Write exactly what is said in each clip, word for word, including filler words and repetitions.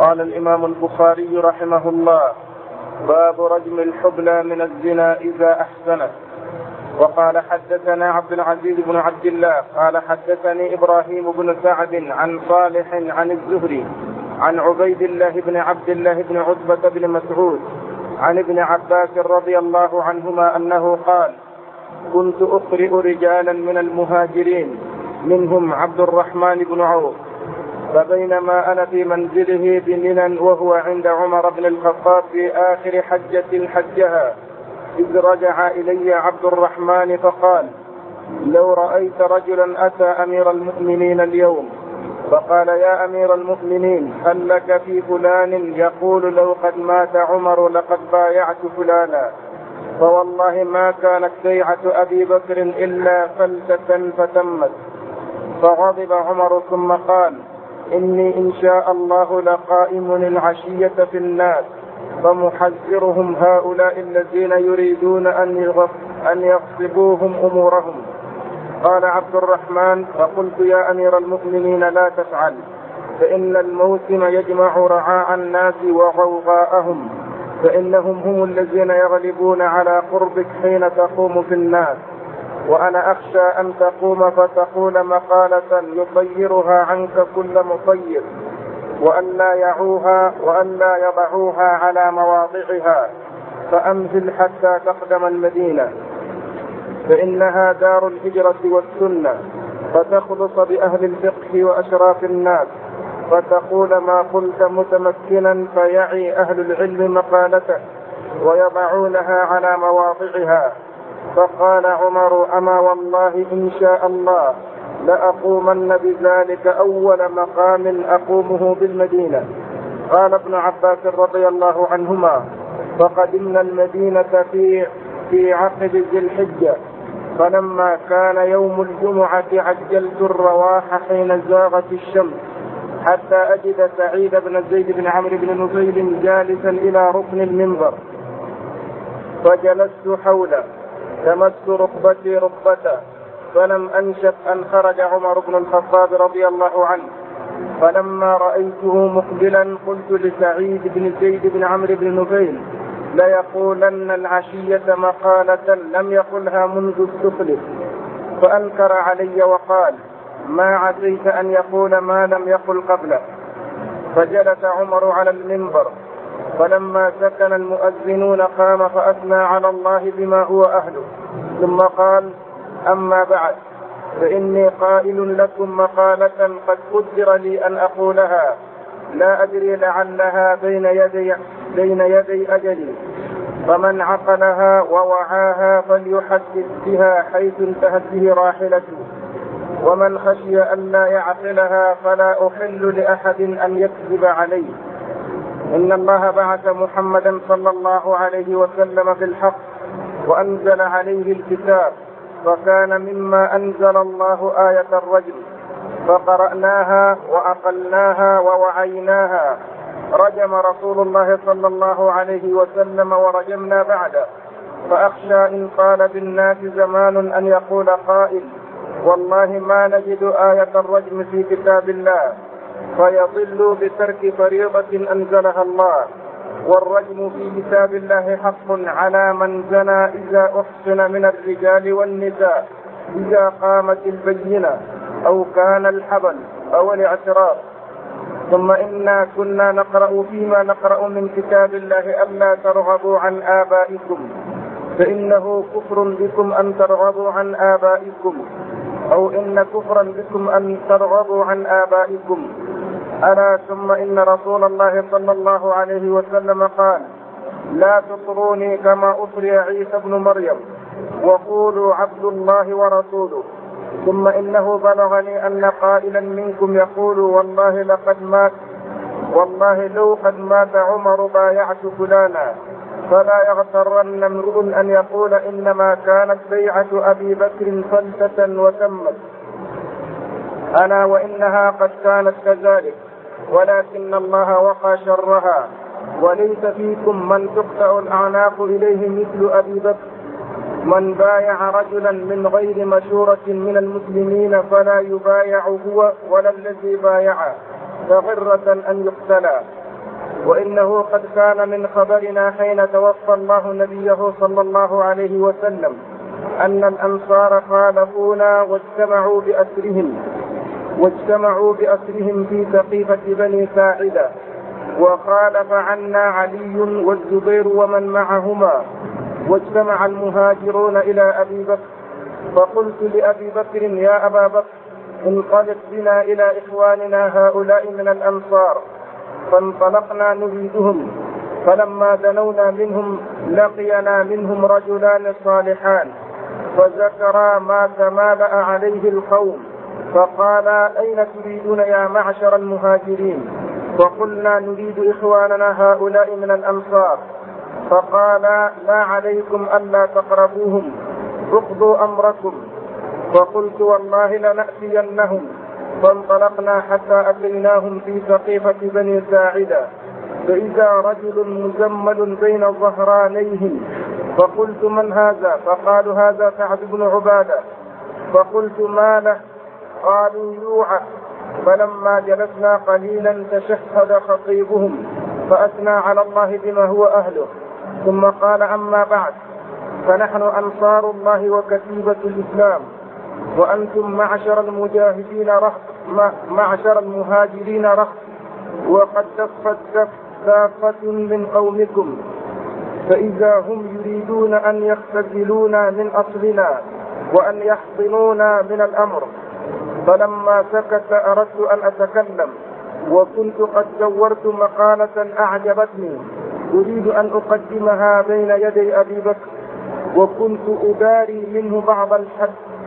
قال الإمام البخاري رحمه الله: باب رجم الحبلى من الزنا إذا أحسنت. وقال حدثنا عبد العزيز بن عبد الله قال حدثني إبراهيم بن سعد عن صالح عن الزهري عن عبيد الله بن عبد الله بن عتبة بن مسعود عن ابن عباس رضي الله عنهما أنه قال: كنت أقرئ رجالا من المهاجرين منهم عبد الرحمن بن عوف، فبينما أنا في منزله بمنى وهو عند عمر بن الخطاب في آخر حجة حجها، إذ رجع إلي عبد الرحمن فقال: لو رأيت رجلا أتى أمير المؤمنين اليوم فقال: يا أمير المؤمنين، هل لك في فلان يقول لو قد مات عمر لقد بايعت فلانا، فوالله ما كانت بيعة أبي بكر إلا فلتة فتمت. فغضب عمر ثم قال: إني إن شاء الله لقائم العشية في الناس فمحذرهم هؤلاء الذين يريدون أن يغصبوهم أمورهم. قال عبد الرحمن: فقلت: يا أمير المؤمنين لا تفعل، فإن الموسم يجمع رعاء الناس وغوغاءهم، فإنهم هم الذين يغلبون على قربك حين تقوم في الناس، وأنا أخشى أن تقوم فتقول مقالة يطيرها عنك كل مطير، وأن لا يعوها وأن لا يضعوها على مواضعها، فأمهل حتى تقدم المدينة، فإنها دار الهجرة والسنة، فتخلص بأهل الفقه وأشراف الناس، فتقول ما قلت متمكنا، فيعي أهل العلم مقالته ويضعونها على مواضعها. فقال عمر: أما والله إن شاء الله لأقومن بذلك أول مقام أقومه بالمدينة. قال ابن عباس رضي الله عنهما: فقدمنا المدينة في في عقد ذي الحجة، فلما كان يوم الجمعة عجلت الرواح حين زاغت الشمس حتى أجد سعيد بن زيد بن عمرو بن نفيل جالسا إلى ركن المنبر، فجلست حوله تمس ركبتي ركبته، فلم أنشف أن خرج عمر بن الخطاب رضي الله عنه، فلما رأيته مقبلا قلت لسعيد بن زيد بن عمرو بن نفيل: ليقولن العشية مقالة لم يقلها منذ استخلف. فأنكر علي وقال: ما عسيت أن يقول ما لم يقل قبله. فجلس عمر على المنبر، فلما سكن المؤذنون قام فأثنى على الله بما هو أهله، ثم قال: أما بعد، فإني قائل لكم مقالة قد قدر لي أن أقولها، لا أدري لعلها بين يدي, بين يدي أجلي، فمن عقلها ووعاها فليحدث بها حيث انتهت به راحلته، ومن خشي أن لا يعقلها فلا أحل لأحد أن يكذب عليه. إن الله بعث محمدا صلى الله عليه وسلم بالحق وأنزل عليه الكتاب، فكان مما أنزل الله آية الرجم، فقرأناها وأقلناها ووعيناها. رجم رسول الله صلى الله عليه وسلم ورجمنا بعده، فأخشى إن قال بالناس زمان أن يقول قائل: والله ما نجد آية الرجم في كتاب الله، فيضل بترك فريضة أنزلها الله. والرجم في كتاب الله حق على من زنى إذا أحسن من الرجال والنساء، إذا قامت البينة أو كان الحبل أو الاعتراف. ثم إنا كنا نقرأ فيما نقرأ من كتاب الله ألا ترغبوا عن آبائكم، فإنه كفر بكم أن ترغبوا عن آبائكم، أو إن كفرا بكم أن ترغبوا عن آبائكم. ألا ثم إن رسول الله صلى الله عليه وسلم قال: لا تطروني كما أطري عيسى ابن مريم، وقولوا عبد الله ورسوله. ثم إنه بلغني أن قائلا منكم يقول: والله لقد مات والله لو قد مات عمر بايعت فلانا. فلا يغترن امرؤ أن يقول إنما كانت بيعة أبي بكر فلتة وتمت، أنا وإنها قد كانت كذلك، ولكن الله وقى شرها. وليس فيكم من تقطع الأعناق إليه مثل أبي بكر. من بايع رجلا من غير مشورة من المسلمين فلا يبايع هو ولا الذي بايعه، فغرة أن يقتلى. وإنه قد كان من خبرنا حين توفى الله نبيه صلى الله عليه وسلم أن الأنصار خالفونا واجتمعوا بأسرهم واجتمعوا بأسرهم في سقيفة بني ساعدة، وخالف عنا علي والزبير ومن معهما، واجتمع المهاجرون إلى أبي بكر. فقلت لأبي بكر: يا أبا بكر، انطلق بنا إلى إخواننا هؤلاء من الأنصار. فانطلقنا نريدهم، فلما دنونا منهم لقينا منهم رجلان صالحان، فذكرا ما تمالأ عليه القوم، فقال: أين تريدون يا معشر المهاجرين؟ فقلنا: نريد إخواننا هؤلاء من الأنصار. فقال: لا عليكم ألا تقربوهم، اقضوا أمركم. فقلت: والله لنأتينهم. فانطلقنا حتى أتيناهم في سقيفة بني ساعدة، فإذا رجل مزمل بين ظهرانيهم. فقلت: من هذا؟ فقالوا: هذا سعد بن عبادة. فقلت: ما له؟ قالوا: يوعى. فلما جلسنا قليلا تشهد خطيبهم فأثنى على الله بما هو أهله، ثم قال: أما بعد، فنحن أنصار الله وكتيبة الإسلام، وأنتم معشر المجاهدين رهط معشر المهاجرين رهط، وقد دفت دافة من قومكم، فإذا هم يريدون أن يختزلونا من أصلنا وأن يحضنونا من الأمر. فلما سكت أردت أن أتكلم، وكنت قد دورت مقالة أعجبتني أريد أن أقدمها بين يدي أبي بكر، وكنت أداري منه بعض الحد.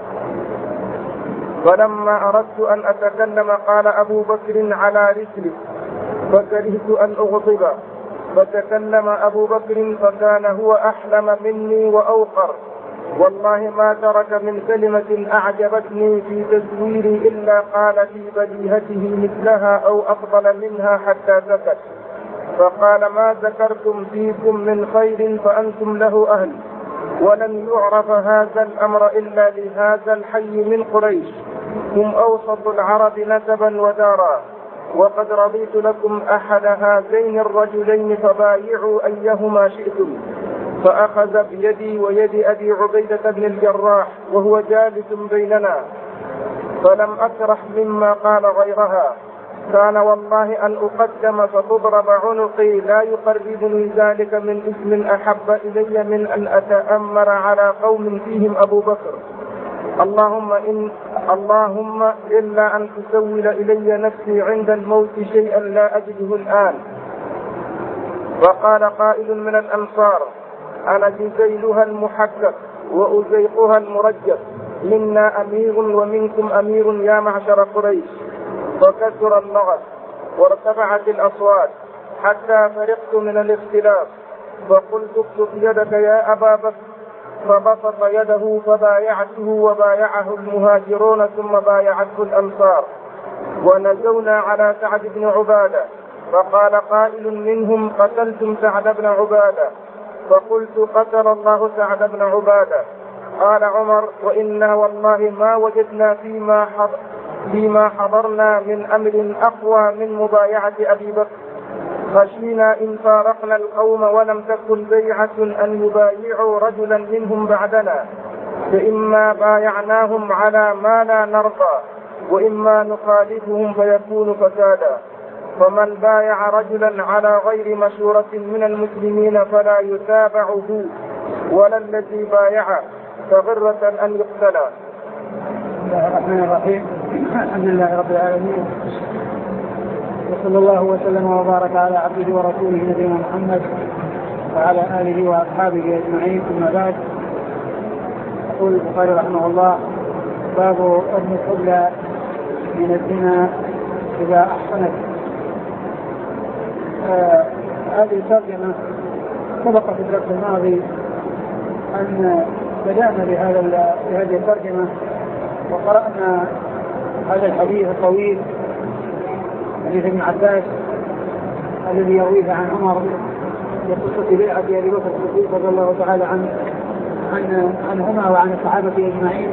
فلما أردت أن أتكلم قال أبو بكر: على رسلك. فكرهت أن أغضب، فتكلم أبو بكر فكان هو أحلم مني وأوقر، والله ما ترك من كلمة أعجبتني في تزويري إلا قال في بديهته مثلها أو أفضل منها حتى سكت. فقال: ما ذكرتم فيكم من خير فأنتم له أهل، ولن يعرف هذا الأمر إلا لهذا الحي من قريش، هم أوسط العرب نسبا ودارا، وقد رضيت لكم أحد هذين الرجلين فبايعوا أيهما شئتم. فأخذ بيدي ويد أبي عبيدة بن الجراح وهو جالس بيننا، فلم أكره مما قال غيرها. كان والله أن أقدم فتضرب عنقي لا يقربني ذلك من اسم أحب إلي من أن أتأمر على قوم فيهم أبو بكر. اللهم إن اللهم إلا أن تسول إلي نفسي عند الموت شيئا لا أجده الآن. وقال قائل من الأنصار: أنا جزيلها المحقق وأزيقها المرجف، منا أمير ومنكم أمير يا معشر قريش. فكثر اللغط وارتفعت الأصوات حتى فرقت من الاختلاف، فقلت: ابسط يدك يا أبا بكر. فبسط يده فبايعته وبايعه المهاجرون ثم بايعته الأنصار، ونزونا على سعد بن عبادة. فقال قائل منهم: قتلتم سعد بن عبادة. فقلت: قتل الله سعد بن عبادة. قال عمر: وإنا والله ما وجدنا فيما حضر فيما حضرنا من أمر أقوى من مبايعة أبي بكر، خشينا إن فارقنا القوم ولم تكن بيعة أن يبايعوا رجلا منهم بعدنا، فإما بايعناهم على ما لا نرضى، وإما نخالفهم فيكون فسادا. فمن بايع رجلا على غير مشورة من المسلمين فلا يتابعه ولا الذي بايعه فغرة أن يقتل. بسم الله الرحمن الرحيم. الحمد لله رب العالمين، وصلى الله وسلم وبارك على عبده ورسوله نبينا محمد وعلى آله وأصحابه أجمعين. ثم بعد، يقول البخاري رحمه الله: باب أذن القبلة من الزنا إذا أحسنت. آه هذه الترجمة سبق في الدرس الماضي أن بدأنا بهذا بهذه الترجمة، وقرأنا هذا الحديث الطويل حديث ابن عباس الذي يرويه عن عمر بقصة بيعة أبي بكر الصديق رضي الله تعالى عنه عن عنهما وعن الصحابة أجمعين.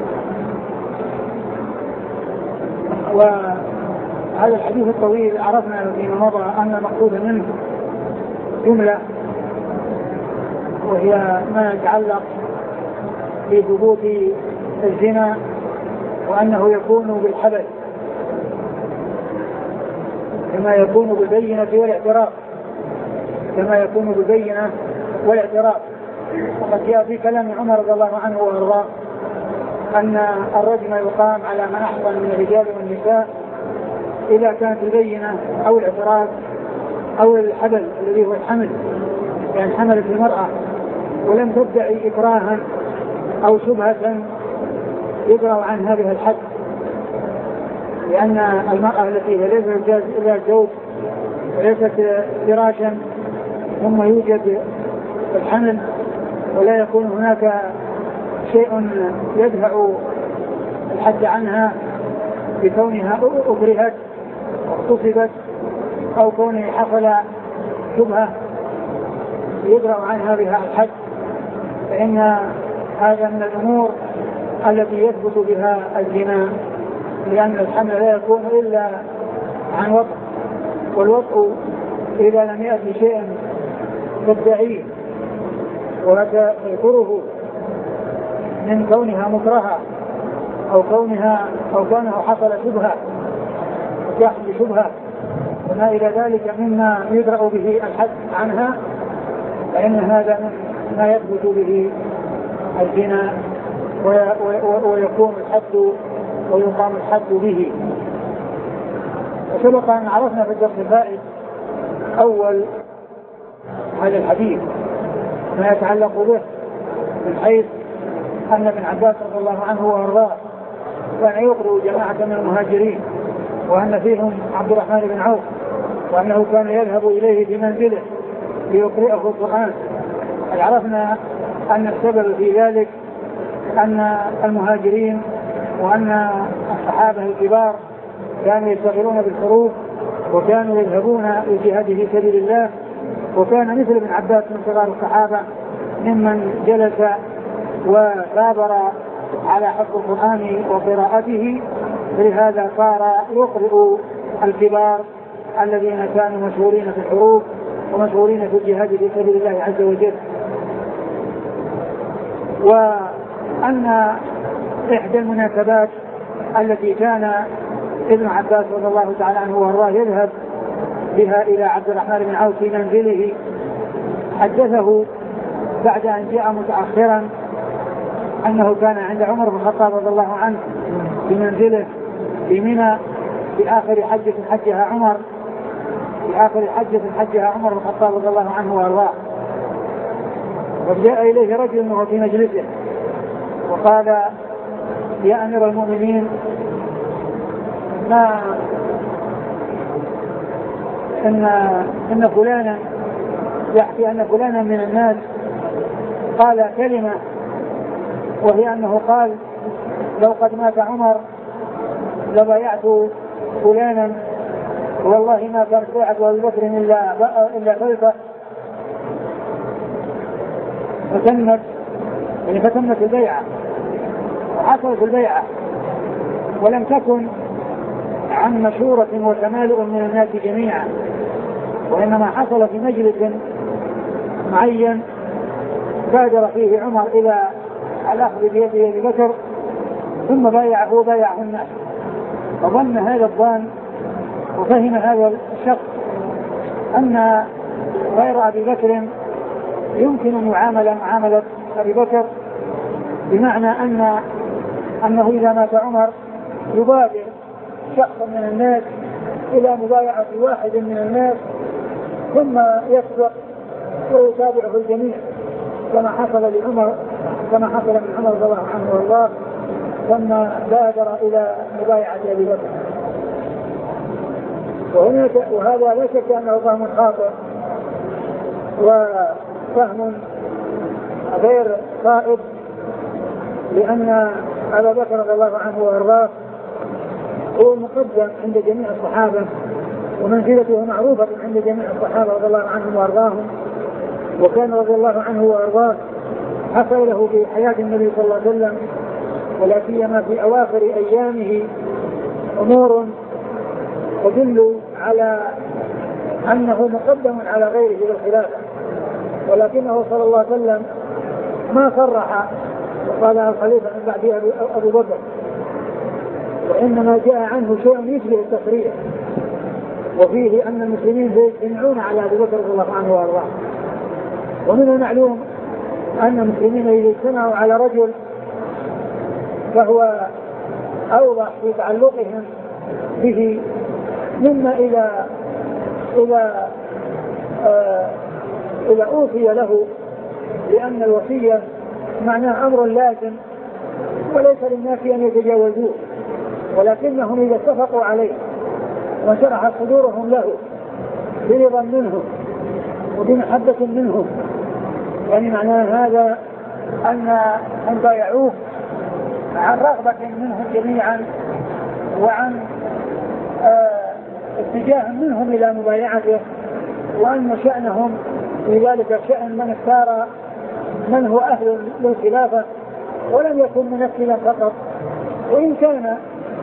وهذا الحديث الطويل عرفنا فيما مضى أن المقصود منه جملة، وهي ما يتعلق بثبوت الزنا وأنه يكون بالحبل كما يكون بالبينة والاعتراف كما يكون بالبينة والاعتراف. وقد جاء في كلام عمر رضي الله عنه وارضاه أن الرجم يقام على من أحصن من الرجال والنساء إذا كانت البينة أو الاعتراف أو الحبل الذي هو الحمل، يعني حملت المرأة ولم تدعي إكراها أو شبهة يدرأ عن هذه الحد، لأن المرأة التي ليست إلا الزوج وليست فراشا ثم يوجد الحمل ولا يكون هناك شيء يدفع الحد عنها بكونها أكرهت واغتصبت أو كونه حصل شبهة يدرأ عن هذه الحد، فإن هذا من الأمور التي يثبت بها الزنا، لأن الحمل لا يكون إلا عن وطء، والوطء إذا لم يأتي شيء تدعيه وتذكره من كونها مكرهة أو كونها أو كونه حصل شبهة وتحصل شبهة وما إلى ذلك مما يدرأ به الحد عنها، فإن هذا ما يثبت به الزنا ويكون الحد ويقام الحد به. وسبق أن عرفنا في الدرس الفائت أول هذا الحديث ما يتعلق به من حيث أن ابن عباس رضي الله عنه وارضاه كان يقرأ جماعة من المهاجرين وأن فيهم عبد الرحمن بن عوف، وأنه كان يذهب إليه في منزله ليقرئه القرآن. عرفنا أن السبب في ذلك أن المهاجرين وأن الصحابة الكبار كانوا يشتغلون بالحروب وكانوا يذهبون للجهاد في سبيل الله، وكان مثل ابن عباس من صغار الصحابة ممن جلس وثابر على حفظ القرآن وقراءته، فلهذا صار يقرئ الكبار الذين كانوا مشهورين في الحروب ومشهورين في الجهاد في سبيل الله عز وجل. وأن إحدى المناسبات التي كان ابن عباس رضي الله تعالى عنه وارضاه يذهب بها إلى عبد الرحمن بن عوف في منزله، حدثه بعد أن جاء متأخرا أنه كان عند عمر بن الخطاب رضي الله عنه في منزله في منى في آخر حجة حجها عمر في آخر حجة حجها عمر بن الخطاب رضي الله عنه وارضاه. وجاء إليه رجل وهو في مجلسه وقال: يا أمير المؤمنين، ما إن إن فلانا يحكي أن فلانا من الناس قال كلمة، وهي أنه قال: لو قد مات عمر لبايعت فلانا، والله ما كانت بيعة أبي بكر إلا إلا بيضة. فتمت يعني فتمت البيعة وحصلت البيعة، ولم تكن عن مشورة وتمالؤ من الناس جميعا، وإنما حصل في مجلس معين بادر فيه عمر إلى الأخذ بيده أبي بكر ثم بايعه وبايعه الناس، فظن هذا الظن وفهم هذا الشخص أن غير أبي بكر يمكن أن يعامل معاملة أبي بكر، بمعنى أن أنه إذا مات عمر يبادر شخصا من الناس إلى مبايعة واحد من الناس ثم يسبق ويتابعه الجميع، كما حصل لعمر كما حصل من عمر رضي الله عنه وارضاه ثم بادر إلى مبايعة أبي بكر. وهذا لا شك أنه فهم خاطئ وفهم غير صائب، لأن أبا بكر رضي الله عنه وارضاه هو مقدم عند جميع الصحابة ومنزلته معروفة عند جميع الصحابة رضي الله عنهم وارضاهم، وكان رضي الله عنه وارضاه حصل له في حياة النبي صلى الله عليه وسلم ولا سيما في أواخر أيامه أمور تدل على أنه مقدم على غيره بالخلافة، ولكنه صلى الله عليه وسلم ما صرح وقال الخليفة من بعد أبو بكر، وإنما جاء عنه شيء يشبه التصريح، وفيه أن المسلمين سيجتمعون على أبي بكر رضي الله عنه وأرضاه. ومن المعلوم أن المسلمين إذا اجتمعوا على رجل فهو أوضح في تعلقهم به مما إذا إذا آه إذا أوصي له، لأن الوصية معناه أمر لازم وليس للناس أن يتجاوزوه، ولكنهم إذا اتفقوا عليه وشرح صدورهم له برضا منهم وبمحبة منهم، يعني معناه هذا أن هم بايعوه عن رغبة منهم جميعا وعن آه اتجاه منهم إلى مبايعته، وأن شأنهم في ذلك شأن من اختار من هو أهل للخلافة ولم يكن منفذا فقط. وإن كان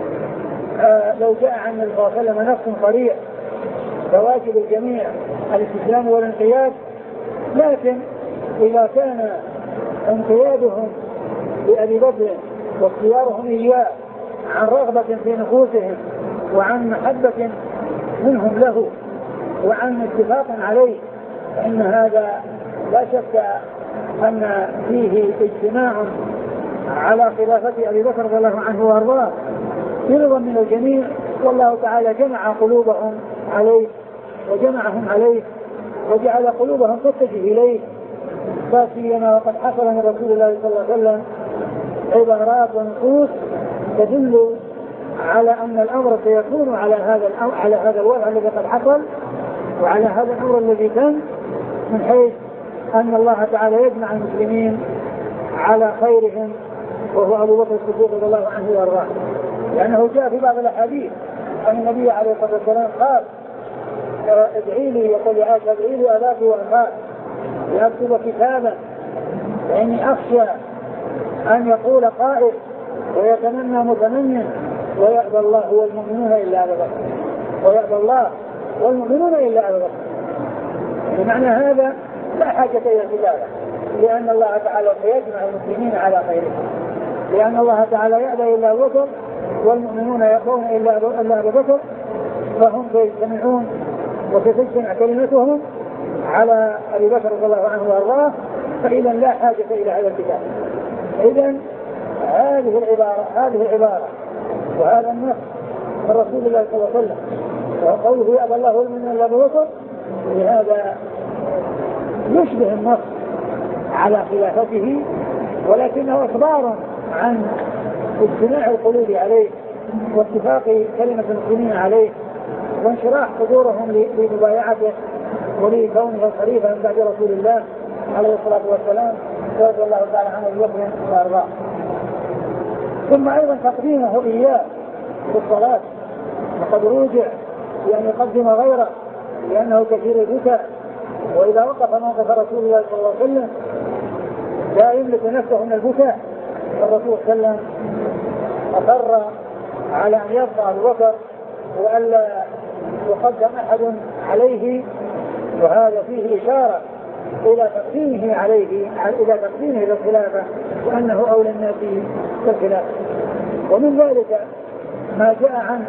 آه لو جاء عن النبي صلى الله عليه وسلم نص صريح فواجب الجميع الاستسلام والانقياد، لكن إذا كان انقيادهم لأبي بكر واختيارهم إياه عن رغبة في نفوسهم وعن محبة منهم له وعن اتفاق عليه، فإن هذا لا شك أن فيه اجتماع على خلافة أبي بكر رضي الله عنه وأرضاه برضا من الجميع، والله تعالى جمع قلوبهم عليه وجمعهم عليه وجعل قلوبهم تتجه إليه، فاسيما وقد حصل من رسول الله صلى الله عليه وسلم عبارات ونصوص تدل على أن الأمر سيكون على هذا الأمر على هذا الوضع الذي قد حصل وعلى هذا الأمر الذي كان، من حيث أن الله تعالى يجمع المسلمين على خيرهم وهو أبو بكر الصديق رضي الله عنه وأرضاه. لأنه جاء في بعض الأحاديث أن النبي عليه الصلاة والسلام قال ادعي لي يقول يا عائشة ادعي لي أباك وأخاك لأكتب كتابا، فإني أخشى أن يقول قائل ويتمنى متمنى ويأبى الله والمؤمنون إلا أبا بكر ويأبى الله والمؤمنون إلا أبا بكر. بمعنى هذا لا حاجة إلى الكتابة، لأن الله تعالى سيجمع المسلمين على خيرهم، لأن الله تعالى يأبى إلا أبا بكر والمؤمنون يأبون إلا أبا بكر، فهم سيجتمعون وستجتمع كلمتهم على أبي بكر رضي الله عنه وأرضاه، فإذا لا حاجة إلى هذا الكتاب. إذن هذه العبارة هذه العبارة وهذا النص من رسول الله صلى الله عليه وسلم وقوله يأبى الله والمؤمنون إلا أبا بكر، لهذا يشبه النص على خلافته، ولكنه إخبار عن اجتماع القلوب عليه واتفاق كلمة المسلمين عليه وانشراح صدورهم لمبايعته ولكونه الخليفة من بعد رسول الله عليه الصلاة والسلام رضي الله تعالى عنه ويكرم وأرضاه. ثم أيضا تقديمه إياه في الصلاة، وقد رجع بأن يقدم غيره لأنه كثير البكاء، وإذا وقف موقف رسول الله صلى الله عليه وسلم لا يملك نفسه من البكاء، الرسول صلى الله عليه وسلم أقر على أن يبقى أبو بكر وألا يقدم أحد عليه، وهذا فيه إشارة إلى تقديمه عليه إلى تقديمه للخلافة وأنه أولى الناس بالخلافة. ومن ذلك ما جاء عن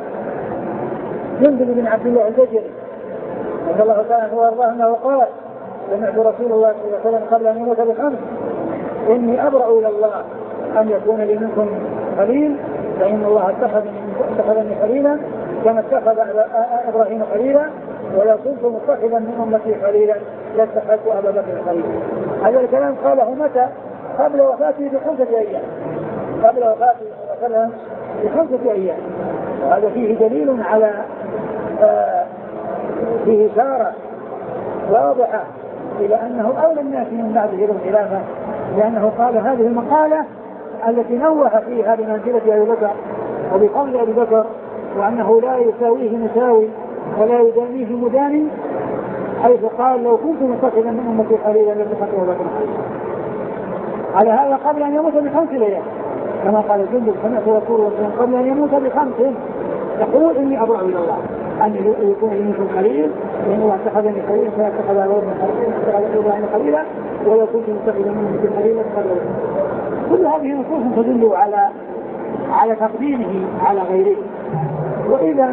جندب بن عبد الله البجلي رضي الله تعالى عنه وأرضاه أنه قال سمعت رسول الله صلى الله عليه وسلم قبل أن يموت بخمس إني أبرأ إلى الله أن يكون لي منكم خليل، فإن الله اتخذني خليلا كما اتخذ إبراهيم خليلا، ولو كنت متخذا من أمتي خليلا لاتخذت أبا بكر خليلا. هذا الكلام قاله متى؟ قبل وفاته بخمسة أيام قبل وفاته صلى الله عليه وسلم بخمسة أيام. وهذا فيه دليل على آه فيه إشارة واضحة إلى أنه أولى الناس من بعده بالخلافة، لأنه قال هذه المقالة التي نوه فيها بمنزلة أبي بكر وبقول أبي بكر، وأنه لا يساويه مساوي ولا يدانيه مداني، حيث قال لو كنت متخذا من أمتي خليلا لاتخذت أبا بكر خليلا. على هذا قبل أن يموت بخمس ليال، كما قال جندب سمعت رسول الله قبل أن يموت بخمس يقول إني أبرأ إلى الله أن يكون منكم خليل، وإن الله اتخذني خليلا فاتخذ إبراهيم خليلا ولو كنت متخذا منهم خليلا فاتخذ. كل هذه نصوص تدل على على تقديمه على غيره. وإذا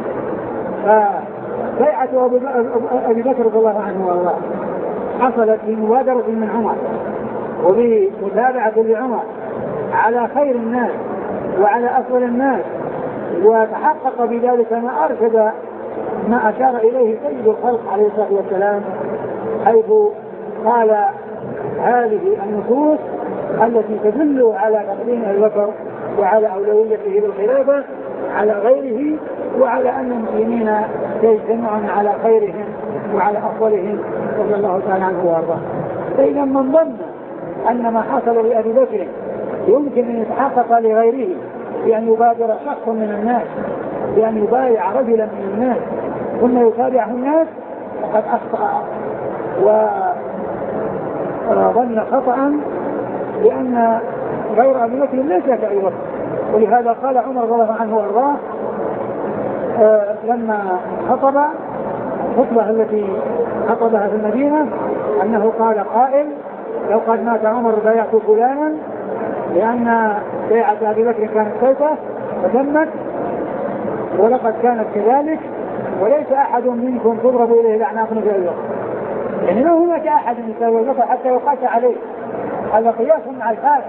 بيعة أبي بكر رضي الله عنه وارضاه حصلت بمبادرة من عمر وبمتابعة لعمر على خير الناس وعلى أفضل الناس، وتحقق بذلك ما أرشد ما أشار إليه سيد الخلق عليه الصلاة والسلام، حيث قال هذه النصوص التي تدل على تقديم أبي بكر وعلى أولويته بالخلافة على غيره، وعلى أن المسلمين يجتمعون على خيرهم وعلى أفضلهم رضي الله تعالى عنه وارضاه. فإذا من ظن أن ما حصل لأبي بكر يمكن أن يتحقق لغيره بأن يبادر شخص من الناس بأن يبايع رجلا من الناس ثم يتابعه الناس فقد أخطأ وظن خطأ، لأن غير أبي بكر ليس كأبي بكر. ولهذا قال عمر رضي الله عنه وارضاه آه لما خطب الخطبة التي خطبها في المدينة أنه قال قائل لو قد مات عمر بايعت فلانا، لأن بيعة أبي بكر كانت سيفة فتمت ولقد كانت كذلك، وليس أحد منكم تضرب إليه الأعناق مثل أبي بكر. يعني ما هناك أحد مثل أبي بكر حتى يقاس عليه. هذا قياس مع الفارق،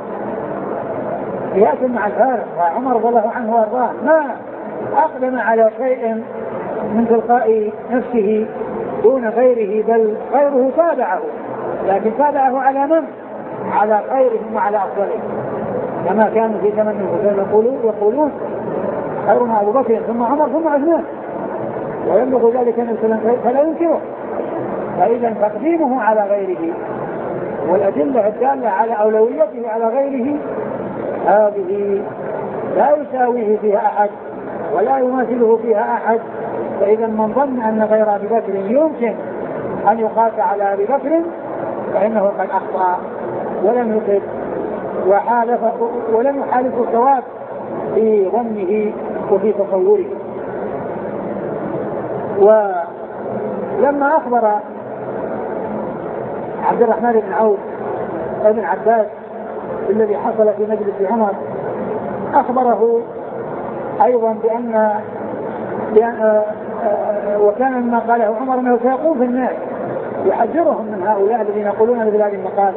قياس مع الفارق. وعمر رضي الله عنه وارضاه ما أقدم على شيء من تلقاء نفسه دون غيره، بل غيره تابعه، لكن تابعه على من؟ على خيرهم وعلى أفضلهم، كما كانوا في زمن الحسين يقولون يقولون خيرنا أبو بكر ثم عمر ثم عثمان، ويبلغ ذلك النبي صلى الله عليه وسلم فلا ينكره. فإذا تقديمه على غيره والأدلة الدالة على أولويته على غيره هذه لا يساويه فيها أحد ولا يماثله فيها أحد. فإذا من ظن أن غير أبي بكر يمكن أن يقاس على أبي بكر فإنه قد أخطأ ولم يصب وحالف ولم يحالف الصواب في ظنه وفي تصوره. ولما أخبر عبد الرحمن بن عوف ابن عباس الذي حصل في مجلس عمر أخبره أيضا بأن, بأن وكان مما قاله عمر أنه سيقوم في الناس يحذرهم من هؤلاء الذين يقولون مثل هذه المقالة.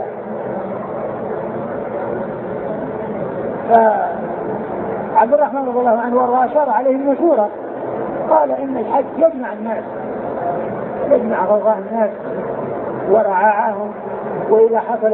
فعبد الرحمن رضي الله عنه وارضاه أشار عليه المشورة، قال إن الحج يجمع الناس، يجمع غضاء الناس ورعاعهم، وإذا حصل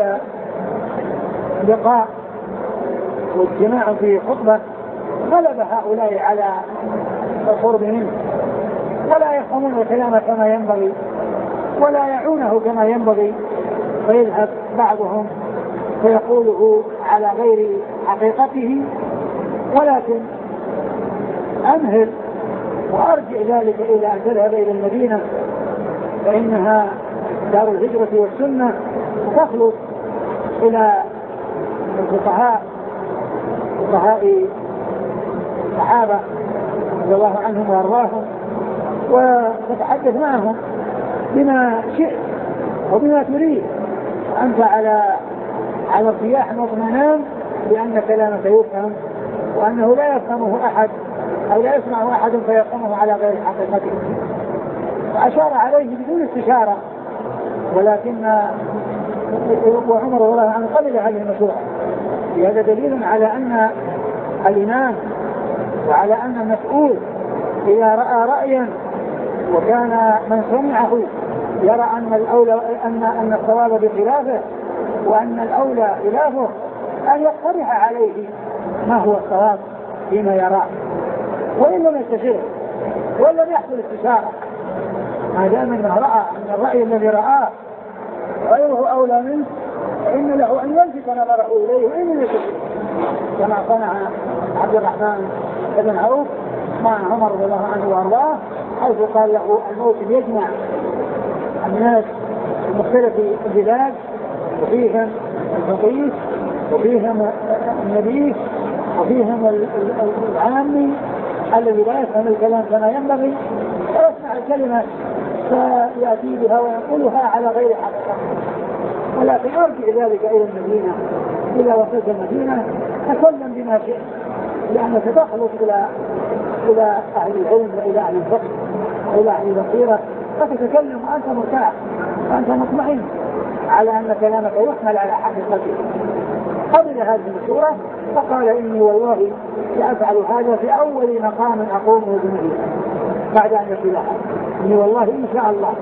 لقاء واجتماع في خطبة غلب هؤلاء على القرب منه ولا يفهمون الكلام كما ينبغي ولا يعونه كما ينبغي، فيذهب بعضهم فيقوله على غير حقيقته. ولكن أمهل وأرجع ذلك إلى أن تذهب إلى المدينة فإنها دار الهجرة والسنة، تخلص إلى الفقهاء فقهاء الصحابة رضي الله عنهم وارضاهم وتتحدث معهم بما شئت وبما تريد، أنت على على ارتياح واطمئنان بأن كلامك يفهم وأنه لا يفهمه أحد أو لا يسمعه أحد فيفهمه على غير حقيقته. وأشار عليه بدون استشارة، ولكن وعمر رضي الله عنه قبل هذه المشورة. هذا دليل على أن الإمام وعلى أن المسؤول إذا رأى رأيا وكان من سمعه يرى أن الأولى أن أن الصواب بخلافه وأن الأولى خلافه أن يقترح عليه ما هو الصواب فيما يراه، وإن لم يستشير وإن لم يحصل استشارة، ما دام أنه رأى أن الرأي الذي رآه غيره أولى منه فإن له أن يلفت نظره إليه وإن لم يستشير، كما صنع عبد الرحمن بن عوف مع عمر رضي الله عنه وارضاه، حيث قال له الموسم يجمع الناس من مختلف البلاد وفيهم الفقيه وفيهم النبي وفيهم العامي الذي لا يفهم الكلام كما ينبغي ويسمع الكلمة فيأتي بها ويقولها على غير حقيقة. ولكن أرجع ذلك إلى المدينة، إذا وصلت المدينة تكلم بما شئت، لأنك تخلص إلى إلى أهل العلم وإلى أهل الفقه وإلى أهل البصيرة، فتتكلم وأنت مرتاح وأنت مطمئن على أن كلامك يحمل على حقيقته. قبل هذه السورة فقال إني والله سأفعل هذا في أول مقام أقومه بمدينة بعد أن يصلها. إني والله إن شاء الله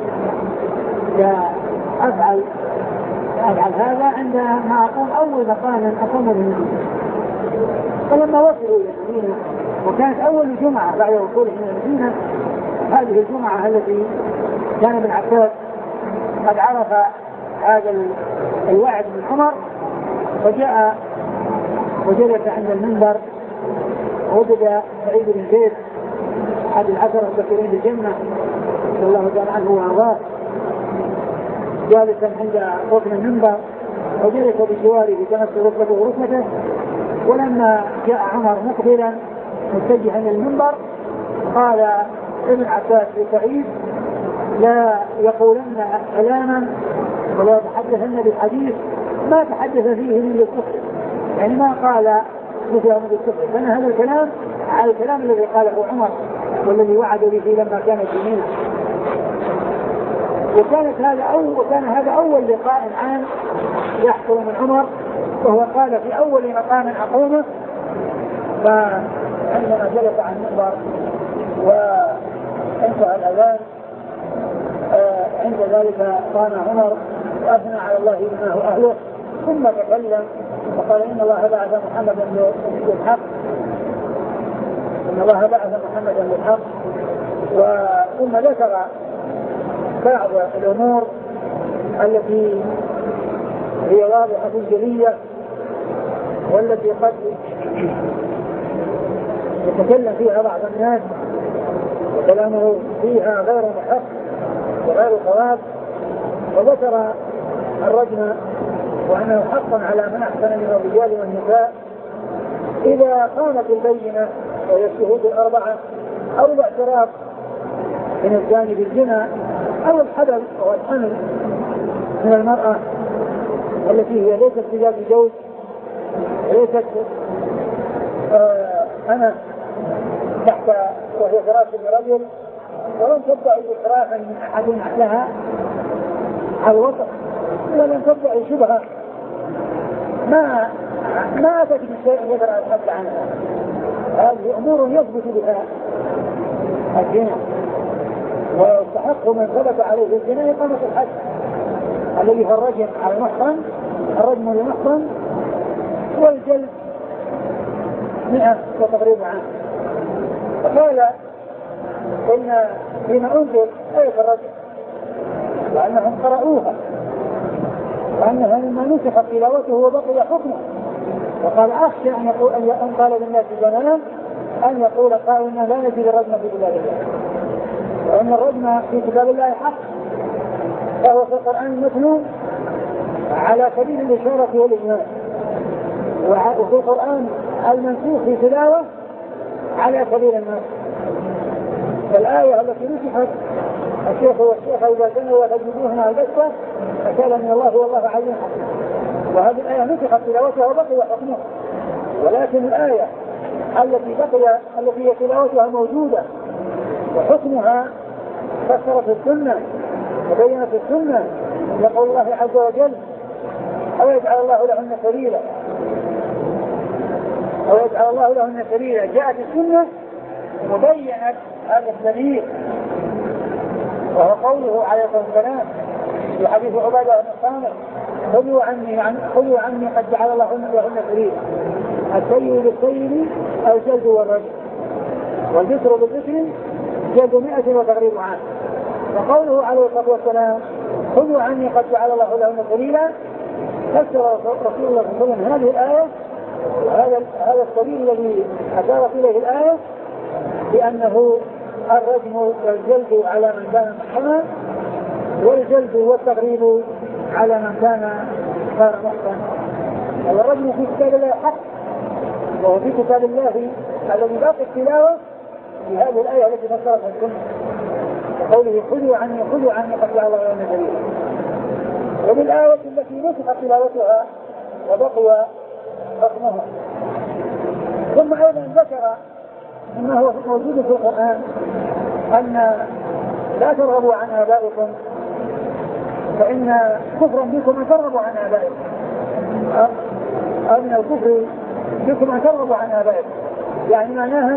سأفعل أفعل هذا عندما أقوم أول مقام أقومه بمدينة. فلما وصلوا إلى المدينة وكانت أول جمعة بعد وصولهم إلى المدينة، هذه الجمعة التي كان ابن عباس قد عرف هذا الوعد من عمر، فجاء وجلس عند المنبر، وجد سعيد بن زيد أحد العشرة المبشرين بالجنة رضي الله تعالى عنه وأرضاه جالسا عند ركن المنبر، وجلس بجواره تمس ركبته وركبته. ولما جاء عمر مقبلا متجها الى المنبر قال ابن عباس لسعيد لا يقولن كلاما ولا يتحدثن بالحديث ما تحدث فيه من الكفر، يعني ما قال مثله من الكفر، فان هذا الكلام على الكلام الذي قاله عمر والذي وعد به لما كان في منى. وكانت هذا أول وكان هذا أول لقاء عام يحصل من عمر، وهو قال في أول مقام أقومه. فعندما جلس عن المنبر وانتهى الأذان آه عند ذلك قام عمر وأثنى على الله بما هو أهله، ثم تكلم وقال إن الله بعث محمدا بالحق إن الله بعث محمدا بالحق ثم ذكر بعض الأمور التي هي واضحة جلية والتي قد يتكلم فيها بعض الناس وكلامه فيها غير محق وغير صواب، وذكر الرجم وأنه حق على من أحسن من الرجال والنساء إذا قامت البينة وهي الشهود الأربعة أو الاعتراف من الزاني بالزنا أو الحبل والحمل من المرأة التي هي ليست بذات زوج، ليست آه أنا تحت وهي فراش برجل، ولم تدعي إكراها من أحد لها على الوسط، ولم تدعي شبهة ما ما أتت بشيء يقدر أن يتحدث عنها. هذه أمور يثبت بها الزنا، ويستحق من ثبت عليه الزنا إقامة الحد الذي هو الرجم على المحصن، الرجم للمحصن والجلد مئة وتقريب عنه. فقال إن فيما أنزل آية الرجم وأنهم قرأوها وأنها مما نسخت تلاوته وبقي حكمه، وقال أخشى أن يقول أن قال للناس زمان أن يقول قائل لا نجد الرجم في بلاد الله، وأن الرجم في كتاب الله حق، فهو في القرآن متلو على سبيل الإشارة والإجمال، وفي القرآن المنسوخ في تلاوة على سبيل النص. فالآية التي نسخت الشيخ والشيخ إذا كانوا وتجدوهما البتة فكان من الله والله عليم حكيم، وهذه الآية نسخت تلاوتها وبقي حكمها، ولكن الآية التي بقي التي هي تلاوتها موجودة وحكمها فسرت السنة وبينت السنة، يقول الله عز وجل أو يجعل الله لهن سبيلا أو يجعل الله لهن سبيلا، جاءت السنة مبينت هذا السبيل، وهو قوله عليه الصلاة والسلام في حديث عبادة بن الصامت خذوا عني خذوا عني قد جعل الله لهن سبيلا، السيد بالسيد الجلد والرجم والبسر بالبسر جلد مئة وتغريب عنه. وقوله عليه الصلاة والسلام خذوا عني قد جعل الله لهن سبيلا، فسر رسول الله صلى الله عليه وسلم هذه الآية وهذا هذا السبيل الذي أشارت إليه الآية بأنه الرجم والجلد على من كان محصنا، والجلد والتغريب على من كان غير محصن. والرجم في كتاب الله حق، وهو في كتاب الله الذي باقي التلاوة في هذه الآية التي فسرتها السنة قوله خذوا عني خذوا عني قد جعل الله لنا سبيلا، وبالآية التي نسخت تلاوتها وبقي حكمها. ثم أيضا ذكر أنه هو موجود في القرآن أن لا ترغبوا عن آبائكم فإن كفرا بكم أن ترغبوا عن آبائكم، أو من الكفر بكم أن ترغبوا عن آبائكم، يعني معناها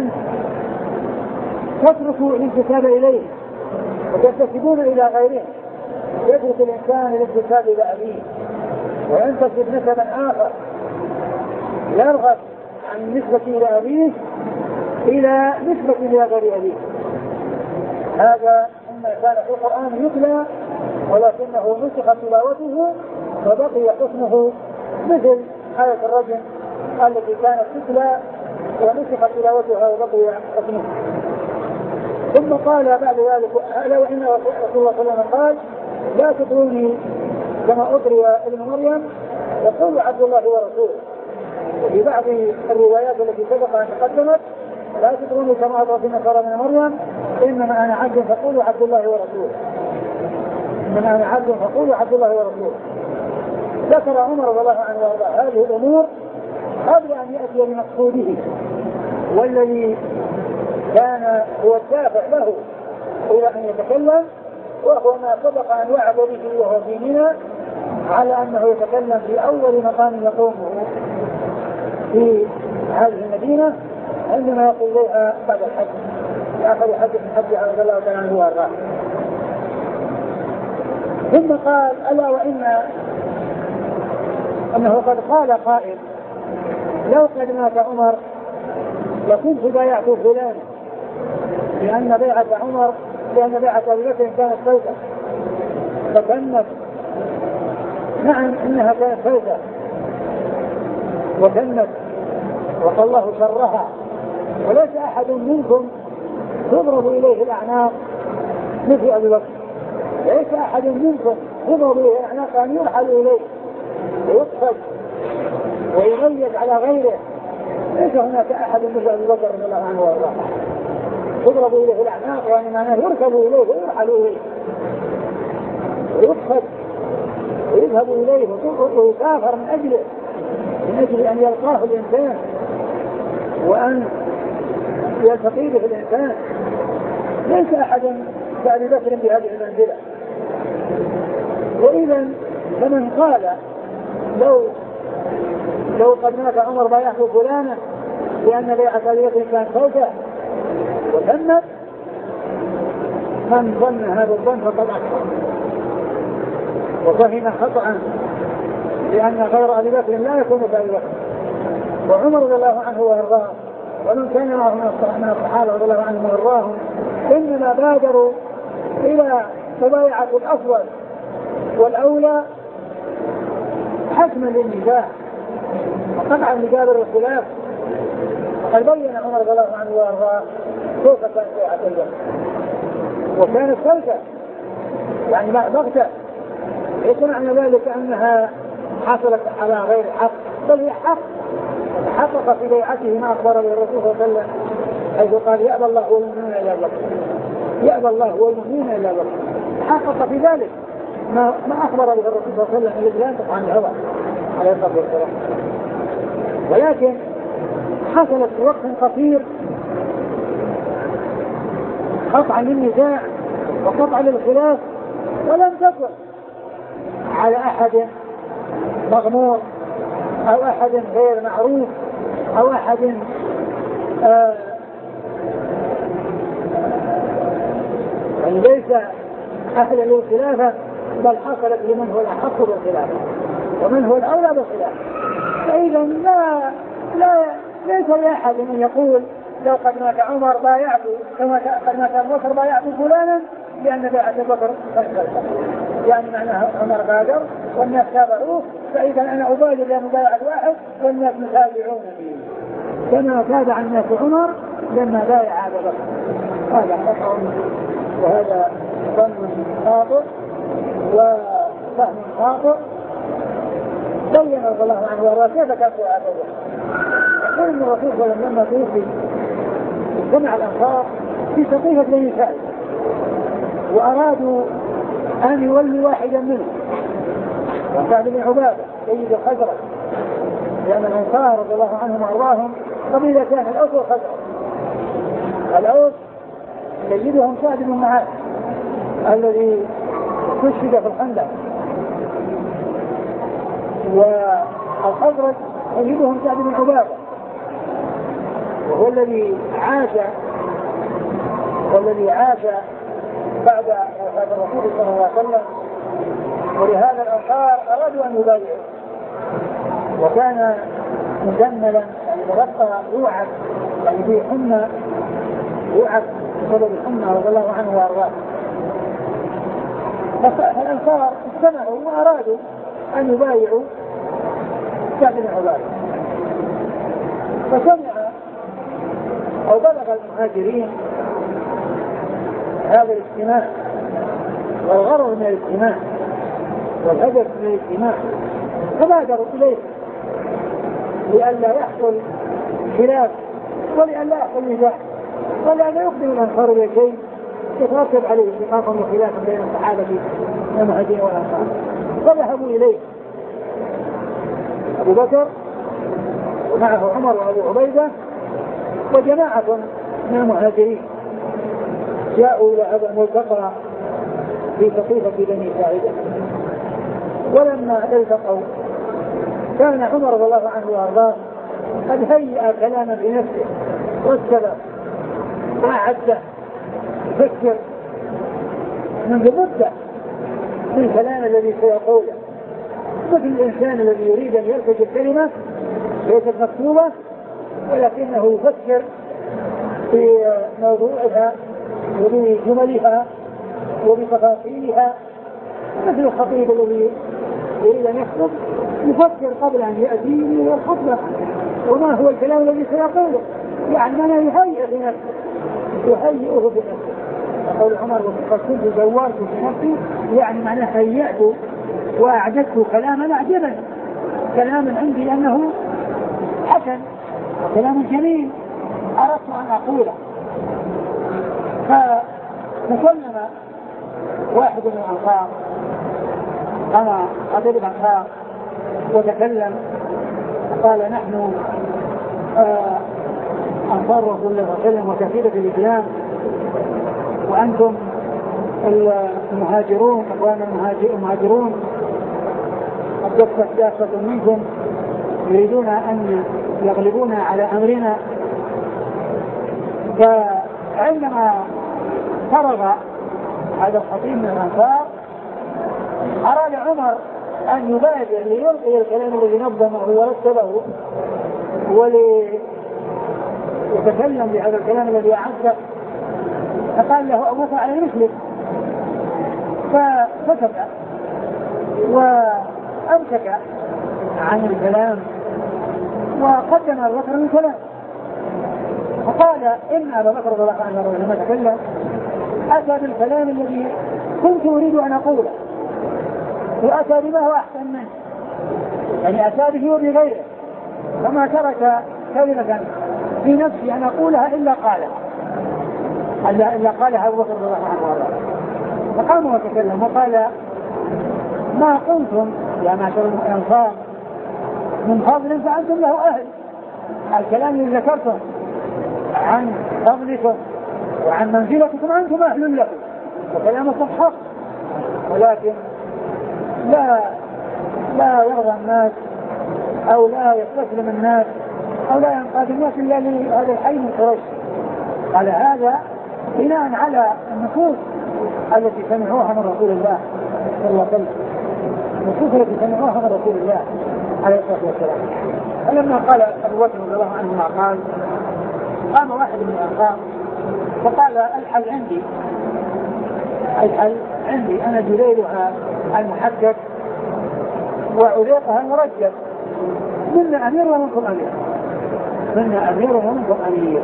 تتركوا الانتساب إليه وتنتسبون إلى غيره. يترك الإنسان الانتساب إلى أبيه وينتسب نسبا آخر يرغب عن النسبة إلى أبيه إلى نسبة إلى غير أبيه. هذا إما كان في القرآن يتلى ولكنه نسخ تلاوته وبقي حكمه، مثل آية الرجم التي كانت تتلى ونسخ تلاوتها وبقي حكمه. ثم قال بعد ذلك لو إن رسول الله صلى الله عليه وسلم قال لا تطروني كما أطري ابن مريم يقول عبد الله ورسوله. وفي بعض الروايات التي سبق أن تقدمت لا تطروني كما أطرت النصارى من مريم إنما أنا عبد فقولوا عبد الله ورسوله، إنما أنا عبد فقولوا عبد الله ورسوله. ذكر عمر رضي الله عنه وارضاه هذه الأمور قبل أن يأتي بمقصوده والذي كان هو الدافع له إلى أن يتكلم، وهو ما سبق أن وعد به وهو في منى على أنه يتكلم في أول مقام يقومه في هذه المدينة عندما يقول إليها بعد الحج في آخر حج من حج رضي الله تعالى عنه وارضاه. ثم قال ألا وإن أنه قد قال قائل لو قد مات عمر لكنت بايعت فلانا، لأن بيعة عمر لأن بيعة أبي بكر كانت فوزة فتمت. نعم إنها كانت فوزة وتمت وقال الله شرها، وليس أحد منكم تضرب إليه الأعناق مثل أبي بكر، ليس أحد منكم تضرب إليه الأعناق أن يرحل إليه ويقصد ويميز على غيره. ليس هناك أحد مثل أبي بكر رضي الله عنه وارضاه تضرب إليه الأعناق، يعني معناه يركب إليه ويرحل إليه ويقصد ويذهب إليه ويسافر من أجله من أجل أن يلقاه الإنسان وأن يلتقي به الإنسان. ليس أحد كأبي بكر بهذه المنزلة. وإذا فمن قال لو لو قد مات عمر بايعت فلانا لأن بيعة أبي بكر كانت فوزة وتمت، من ظن هذا الظن فقد أخطأ وفهم خطأ، لأن غير أبي بكر لا يكون كأبي بكر. وعمر رضي الله عنه وارضاه ومن كان معه من الصحابة رضي الله عنهم وارضاهم إنما بادروا إلى مبايعة الأفضل والأولى حكما للنزاع وقطعا لجابر الخلاف. وقد بين عمر رضي الله عنه وارضاه كيف كانت بيعة أبي بكر، وكانت فلسة يعني ما بغتة، ليس معنى ذلك أنها حصلت على غير حق، بل هي حق حقق في بيعته ما أخبر به الرسول صلى الله عليه وسلم حيث قال يأبى الله والمؤمنون إلا بكر، يأبى الله والمؤمنون إلا بكر، حقق في ذلك ما, ما أخبر به الرسول صلى الله عليه وسلم الذي لا ينطق عن الهوى عليه الصلاة والسلام. ولكن حصلت في وقت قصير قطعا للنزاع وقطعا للخلاف، ولم تكن على أحد مغمور أو أحد غير معروف أو أحد آه يعني ليس أهلا للخلافة، بل حصلت لمن هو الأحق بالخلافة ومن هو الأولى بالخلافة. فإذا لا لا ليس لأحد من يقول لو قد مات عمر بايعت كما قد مات أبو بكر بايعت فلانا لأن بيعة أبي بكر يعني معناها عمر بادر والناس تابعوه، فإذا أنا أبادر لأن بايعت واحد والناس متابعونني كما تابع الناس عمر لما بايع أبي بكر. هذا خطأ وهذا ظن خاطئ وفهم خاطئ. بين رضي الله عنه وارضاه كيف كانت بيعة أبي بكر. يقول ان الرسول صلى الله عليه وسلم لما توفي اجتمع الانصار في سقيفة بني سعد، وأرادوا أن يولوا واحدا منهم، وسعد بن عبادة سيد الخزرج، لأن الأنصار رضي الله عنهم وأرضاهم قبيلتان، الأوس والخزرج. الأوس سيدهم سعد بن معاذ الذي استشهد في الخندق، والخزرج سيدهم سعد بن عبادة، وهو الذي عاش والذي عاش بعد وفاة الرسول صلى الله عليه وسلم. ولهذا الأنصار أرادوا أن يبايعوا، وكان مجملا يعني تلقى يوعد يعني فيه حمى، يوعد بسبب الحمى رضي الله عنه وأرضاه. فالأنصار استمعوا وأرادوا أن يبايعوا سعد بن عبادة، فسمع أو بلغ المهاجرين هذا الاجتماع والغرض من الاجتماع والهدف من الاجتماع، فبادروا إليه لئلا يحصل خلاف ولئلا يحصل نزاع ولئلا يقدم الأنصار إلى شيء يترتب عليه انتقاص وخلاف بين الصحابة المهاجرين والأنصار. فذهبوا إليه أبو بكر ومعه عمر وأبو عبيدة وجماعة من المهاجرين، جاءوا إلى هذا الملتقى في سقيفة بني ساعدة. ولما التقوا كان عمر رضي الله عنه وارضاه قد هيأ كلاما بنفسه رتب وأعده يفكر منذ مدة في الكلام الذي سيقوله، مثل الإنسان الذي يريد أن يرتج الكلمة ليست مكتوبة ولكنه يفكر في موضوعها وبجملها وبتفاصيلها، مثل الخطيب الذي يريد أن يخطب يفكر قبل أن يأتي الخطبة وما هو الكلام الذي سيقوله، يعني أنا يهيئ بنفسه يهيئه بنفسه. يقول عمر وقد كنت زورت بنفسي، يعني معناه هيئت وأعددت كلاما أعجبني، كلاما عندي أنه حسن وكلام جميل أردت أن أقوله. فتكلم واحد من الأنصار، أنا خطيب الأنصار، وتكلم قال نحن آه أنصار رسول الله صلى الله عليه وسلم وكثيرة الإسلام، وأنتم المهاجرون أخوانا المهاجرون قد دفت دافة منكم يريدون أن يغلبونا على أمرنا. فعندما فرغ هذا الخطيب من الأنصار أراد عمر أن يبادر ليلقي الكلام الذي نظمه ورتبه وليتكلم بهذا الكلام الذي أعده، فقال له أبو بكر على مثلك، فسكت وأمسك عن الكلام وقدم أبو بكر من الكلام، فقال إن أبا بكر رضي الله عنه لما تكلم أتى بالكلام الذي كنت أريد أن أقوله وأتى بما هو أحسن منه، يعني أتى به وبغيره، فما ترك كلمة في نفسي أن أقولها إلا قالها إلا قالها أبو بكر رضي الله عنه. فقام وتكلم وقال ما قلتم يا معشر الأنصار من فضل فأنتم له أهل، الكلام الذي ذكرتم عن فضلكم وعن منزلتكم أنتم أهل له، وكلامكم حق، ولكن لا لا يرضى الناس أو لا يستسلم الناس أو لا ينقاد الناس إلا لهذا الحي من قريش. قال هذا بناء على النصوص التي سمعوها من رسول الله صلى الله عليه وسلم، النصوص التي سمعوها من رسول الله عليه الصلاة والسلام. فلما قال أبو بكر رضي الله عنه ما قال، قام واحد من الأنصار فقال الحل عندي، الحل عندي أنا جليلها المحدث وعليقها المرجل، منا أمير ومنكم أمير، منا أمير ومنكم أمير،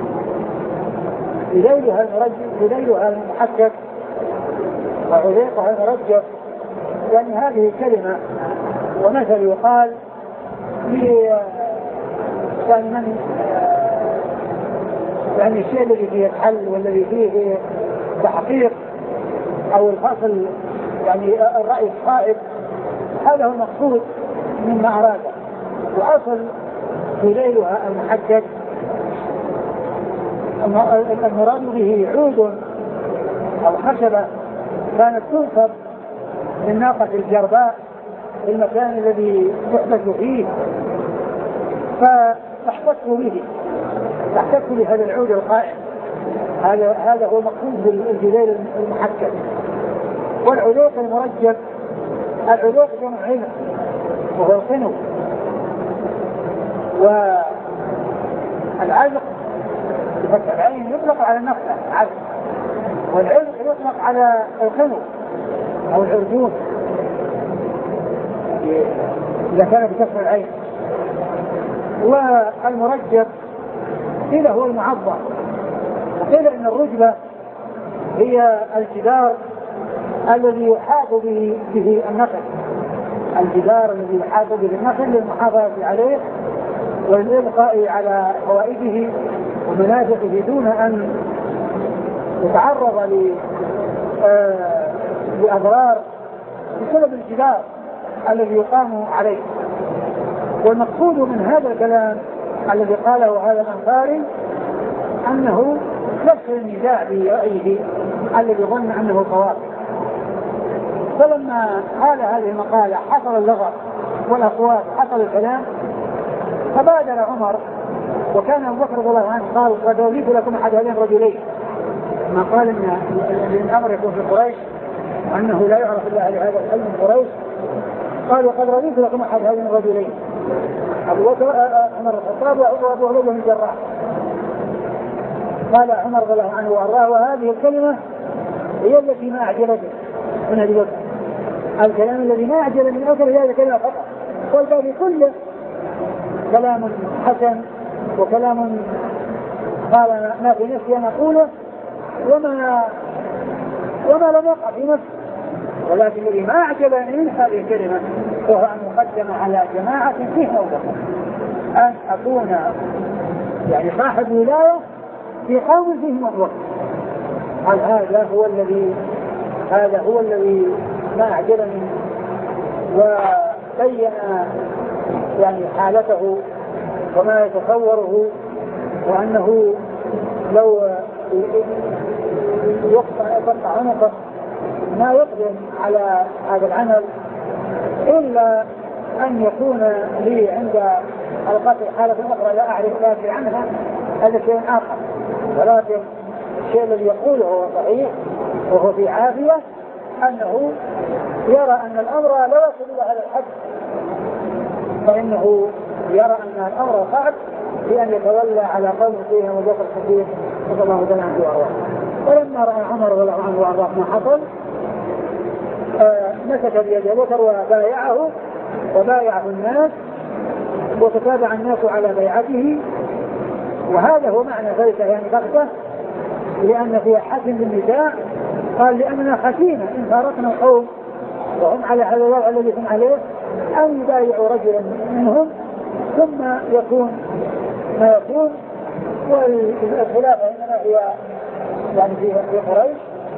جليلها المرجل جليلها المحدث وعليقها المرجل. يعني هذه كلمة ومثل يقال يعني من يعني الشيء الذي فيه الحل والذي فيه تحقيق أو الفصل يعني الرأي الصائب، هذا هو المقصود مما أراده. وأصل ذيلها المحدد المراد به عود أو خشبة كانت تنصب للناقة الجرباء في المكان الذي تحدث فيه، فتحتك به تحتك بهذا العود القائم. هذا هذا هو مقصود بالجديل المحكم. والعلوق المرجب، العلوق جمع علم وهو القنو، والعلق بفتح العين يطلق على النخلة علق، والعلق يطلق على القنو أو العرجون إذا كان بكسر العين. والمرجب قيل هو المعظم، وقيل إن الرجبة هي الجدار الذي يحاط به, به النخل، الجدار الذي يحاط به النخل للمحافظة عليه والإبقاء على فوائده ومنافعه دون أن يتعرض لأضرار بسبب الجدار الذي يقام عليه. والمقصود من هذا الكلام الذي قاله هذا الأنصاري أنه نفس النزاع برأيه الذي ظن أنه صواب. فلما قال هذه المقالة حصل اللغط والأقوال، حصل الكلام، فبادر عمر، وكان أبو بكر رضي الله عنه قال قد أوليت لكم أحد هذين الرجلين، ما قال إن الأمر يكون في قريش وأنه لا يعرف إلا أهل هذا الحلم من قريش، قال وقد رضيت لكم أحد هذين الرجلين أبو بكر عمر الخطاب وأبو عبيدة بن الجراح. قال عمر رضي الله عنه وأرضاه وهذه الكلمة هي التي ما أعجبته من أبي بكر، الكلام الذي ما أعجب من أبي بكر هذا كلمة خطأ، والباقي كله كلام حسن وكلام قال ما في نفسي أنا أقوله وما وما لم يقع في نفسي، ولكن الذي ما أعجبني من هذه الكلمة وهو أن مقدم على جماعة فيه موضع أن أكون يعني صاحب ولاية في قوم فيه موضع. هذا هو الذي هذا هو الذي ما أعجبني، وبين يعني حالته وما يتصوره، وأنه لو يقطع عنقه ما يقدم على هذا العمل إلا أن يكون لي عند القتل حالة أخرى لا أعرف ذلك عنها، هذا شيء آخر. ولكن الشيء الذي يقوله هو صحيح وهو في عافية، أنه يرى أن الأمر لا يصل إلى هذا الحد، فإنه يرى أن الأمر صعب بأن يتولى على قوم فيهم أبو بكر الصديق رضي الله تعالى عنه وأرضاه. ولما رأى عمر رضي الله عنه وأرضاه ما حصل آه مسك بيد أبو بكر وبايعه وبايعه الناس وتتابع الناس على بيعته. وهذا هو معنى ذلك يعني بغتة، لأن فيها حسن للنساء، قال لأننا خشينا إن فارقنا القوم وهم على هذا الوضع الذي هم عليه أن يبايعوا رجلا منهم ثم يكون ما يكون. والخلافة إنما هي يعني في قريش،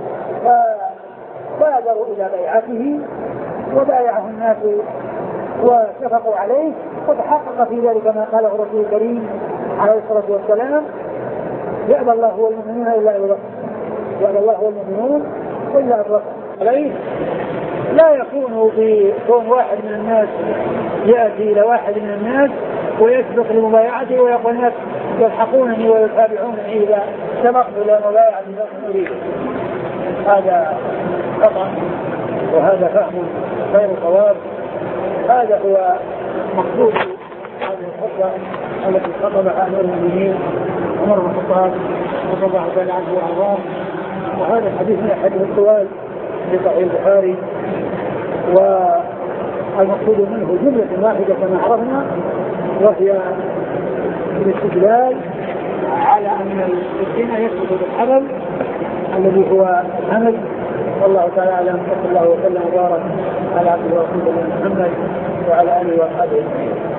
فبادروا إلى بيعته وبايعه الناس واتفقوا عليه، وتحقق في ذلك ما قاله الرسول الكريم عليه الصلاة والسلام: يأبى الله والمؤمنون إلا أبو بكر، يأبى الله والمؤمنون إلا أبو بكر. عليه لا يكون في كون واحد من الناس يأتي إلى واحد من الناس ويسبق لمبايعته ويقول الناس يلحقونني ويتابعونني إذا سبقت إلى مبايعة ذات أريد. هذا خطأ وهذا فهم غير صواب. هذا هو مقصود هذه الخطبة التي خطبها أمير المؤمنين عمر بن الخطاب رضي الله تعالى عنه وأرضاه. وهذا الحديث من أحاديث الطوال في صحيح البخاري، والمقصود منه جملة واحدة كما عرفنا، وهي الاستدلال على أن الدين يسقط بالحبل الذي هو الحمل. والله تعالى أعلم، صلى الله وسلم وبارك على عبده ورسوله محمد وعلى آله وأصحابه أجمعين.